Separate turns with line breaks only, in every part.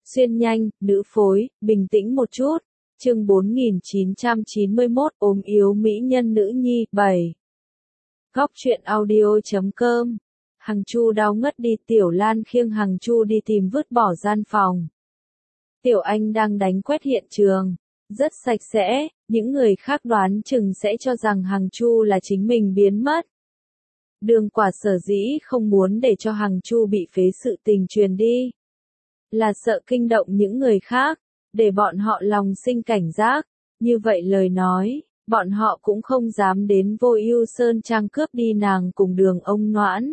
Xuyên nhanh, nữ phối, bình tĩnh một chút. Chương 4991 ốm yếu mỹ nhân nữ nhi 7. Góc truyện audio.com. Hằng Chu đau ngất đi, Tiểu Lan khiêng Hằng Chu đi tìm vứt bỏ gian phòng. Tiểu Anh đang đánh quét hiện trường, rất sạch sẽ, những người khác đoán chừng sẽ cho rằng Hằng Chu là chính mình biến mất. Đường Quả sở dĩ không muốn để cho Hằng Chu bị phế sự tình truyền đi, là sợ kinh động những người khác, để bọn họ lòng sinh cảnh giác, như vậy lời nói, bọn họ cũng không dám đến Vô Ưu Sơn Trang cướp đi nàng cùng Đường ông Noãn.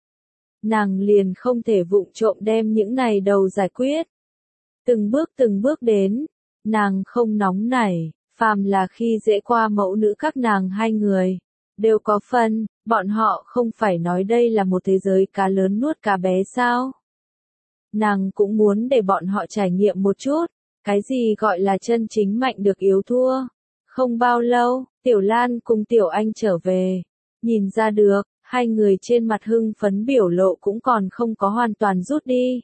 Nàng liền không thể vụng trộm đem những này đầu giải quyết. Từng bước đến, nàng không nóng nảy, phàm là khi dễ qua mẫu nữ các nàng hai người, đều có phân, bọn họ không phải nói đây là một thế giới cá lớn nuốt cá bé sao? Nàng cũng muốn để bọn họ trải nghiệm một chút, cái gì gọi là chân chính mạnh được yếu thua. Không bao lâu, Tiểu Lan cùng Tiểu Anh trở về, nhìn ra được, hai người trên mặt hưng phấn biểu lộ cũng còn không có hoàn toàn rút đi.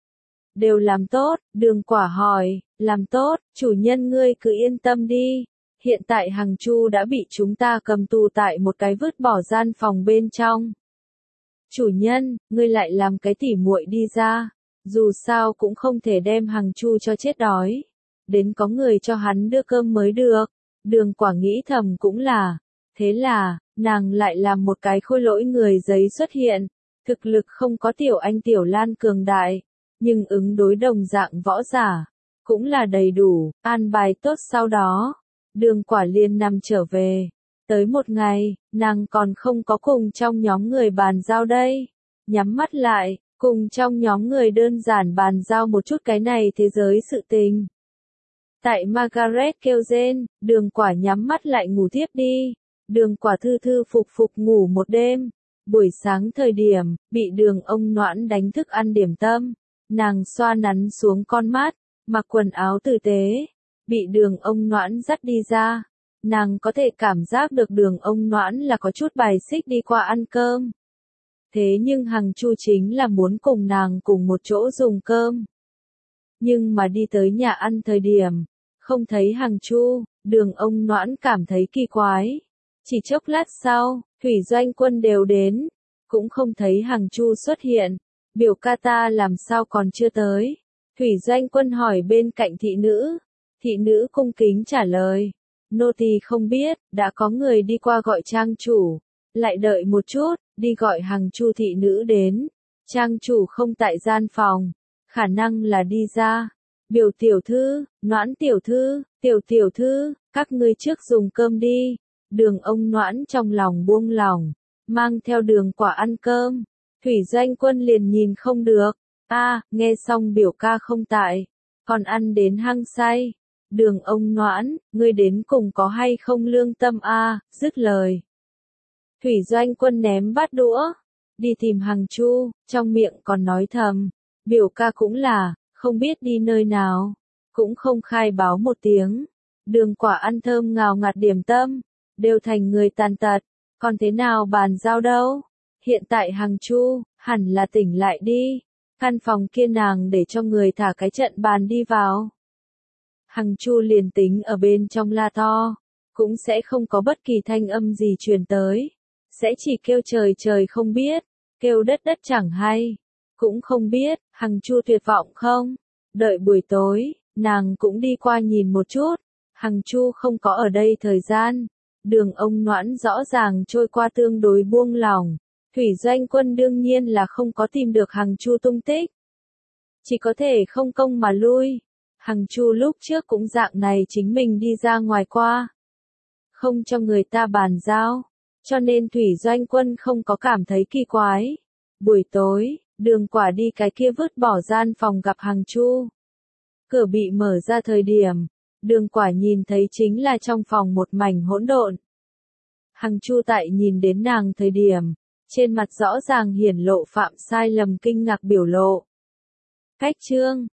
Đều làm tốt, Đường Quả hỏi, làm tốt, chủ nhân ngươi cứ yên tâm đi. Hiện tại Hằng Chu đã bị chúng ta cầm tù tại một cái vứt bỏ gian phòng bên trong. Chủ nhân, ngươi lại làm cái tỉ muội đi ra, dù sao cũng không thể đem Hằng Chu cho chết đói. Đến có người cho hắn đưa cơm mới được. Đường Quả nghĩ thầm cũng là, thế là, nàng lại làm một cái khôi lỗi người giấy xuất hiện. Thực lực không có Tiểu Anh Tiểu Lan cường đại, nhưng ứng đối đồng dạng võ giả, cũng là đầy đủ, an bài tốt sau đó. Đường Quả liền nằm trở về. Tới một ngày, nàng còn không có cùng trong nhóm người bàn giao đây. Nhắm mắt lại, cùng trong nhóm người đơn giản bàn giao một chút cái này thế giới sự tình. Tại Margaret kêu rên, Đường Quả nhắm mắt lại ngủ tiếp đi. Đường Quả thư thư phục phục ngủ một đêm. Buổi sáng thời điểm, bị Đường ông Noãn đánh thức ăn điểm tâm. Nàng xoa nắn xuống con mắt, mặc quần áo tử tế. Bị Đường ông Noãn dắt đi ra. Nàng có thể cảm giác được Đường ông Noãn là có chút bài xích đi qua ăn cơm. Thế nhưng Hằng Chu chính là muốn cùng nàng cùng một chỗ dùng cơm. Nhưng mà đi tới nhà ăn thời điểm, không thấy Hằng Chu, Đường ông Noãn cảm thấy kỳ quái. Chỉ chốc lát sau, Thủy Doanh Quân đều đến, cũng không thấy Hằng Chu xuất hiện. Biểu ca ta làm sao còn chưa tới? Thủy Doanh Quân hỏi bên cạnh thị nữ. Thị nữ cung kính trả lời. Nô tỳ không biết, đã có người đi qua gọi trang chủ. Lại đợi một chút, đi gọi Hằng Chu thị nữ đến. Trang chủ không tại gian phòng, khả năng là đi ra. Biểu tiểu thư, Noãn tiểu thư, tiểu thư, các ngươi trước dùng cơm đi. Đường ông Noãn trong lòng buông lỏng, mang theo Đường Quả ăn cơm. Thủy Doanh Quân liền nhìn không được. Nghe xong biểu ca không tại, còn ăn đến hăng say. Đường ông Noãn, ngươi đến cùng có hay không lương tâm dứt lời. Thủy Doanh Quân ném bát đũa, đi tìm Hằng Chu, trong miệng còn nói thầm, biểu ca cũng là, không biết đi nơi nào, cũng không khai báo một tiếng. Đường Quả ăn thơm ngào ngạt điểm tâm, đều thành người tàn tật, còn thế nào bàn giao đâu. Hiện tại Hằng Chu, hẳn là tỉnh lại đi, căn phòng kia nàng để cho người thả cái trận bàn đi vào. Hằng Chu liền tính ở bên trong la to, cũng sẽ không có bất kỳ thanh âm gì truyền tới, sẽ chỉ kêu trời trời không biết, kêu đất đất chẳng hay, cũng không biết, Hằng Chu tuyệt vọng không? Đợi buổi tối, nàng cũng đi qua nhìn một chút, Hằng Chu không có ở đây thời gian, Đường ông Noãn rõ ràng trôi qua tương đối buông lỏng, Thủy Doanh Quân đương nhiên là không có tìm được Hằng Chu tung tích, chỉ có thể không công mà lui. Hằng Chu lúc trước cũng dạng này chính mình đi ra ngoài qua, không cho người ta bàn giao, cho nên Thủy Doanh Quân không có cảm thấy kỳ quái. Buổi tối, Đường Quả đi cái kia vứt bỏ gian phòng gặp Hằng Chu. Cửa bị mở ra thời điểm, Đường Quả nhìn thấy chính là trong phòng một mảnh hỗn độn. Hằng Chu tại nhìn đến nàng thời điểm, trên mặt rõ ràng hiển lộ phạm sai lầm kinh ngạc biểu lộ. Cách chương